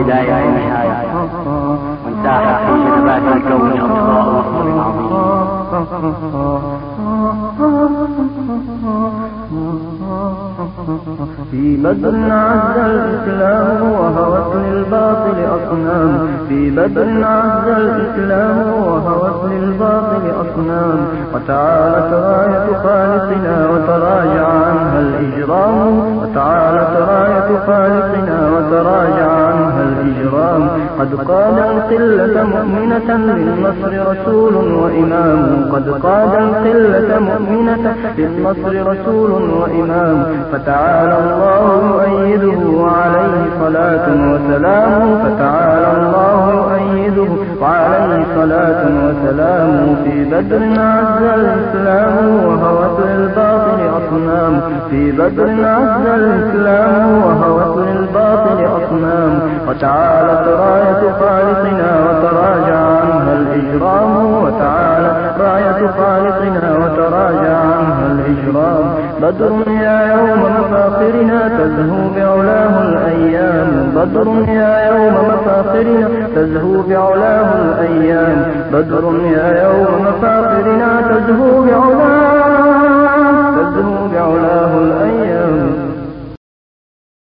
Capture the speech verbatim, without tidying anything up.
البداية والنهاية، وانتاحت في جنبات الكون أضواء النور العظيم. في بدر عز الإسلام وهوت للباطل أصنام، في بدر عز الإسلام وهوت للباطل أصنام، وتعالت راية خالقنا وتراجع عنها الإجرام، وتعالت راية خالقنا وتراجع عنها الإجرام. قد قاد القلة مؤمنة للنصر رسول وإمام، قد قاد القلة مؤمنة للنصر رسول وإمام. فتعالى الله يؤيده وعليه صلاة وسلام، فتعالى الله يؤيده وعليه صلاة وسلام. في بدر عز الإسلام وهوت للباطل أصنام، في بدر عز الإسلام وهوت للباطل أصنام، وتعالت راية خالقنا وتراجع عنها الإجرام، وتعالت راية خالقنا وتراجع عنها الإجرام. بدر يا يوم مفاخرنا تزهو بعلاه الأيام، بدر يا يوم مفاخرنا تزهو بعلاه الأيام، بدر يا يوم مفاخرنا تزهو بعلاه تزهو بعلاه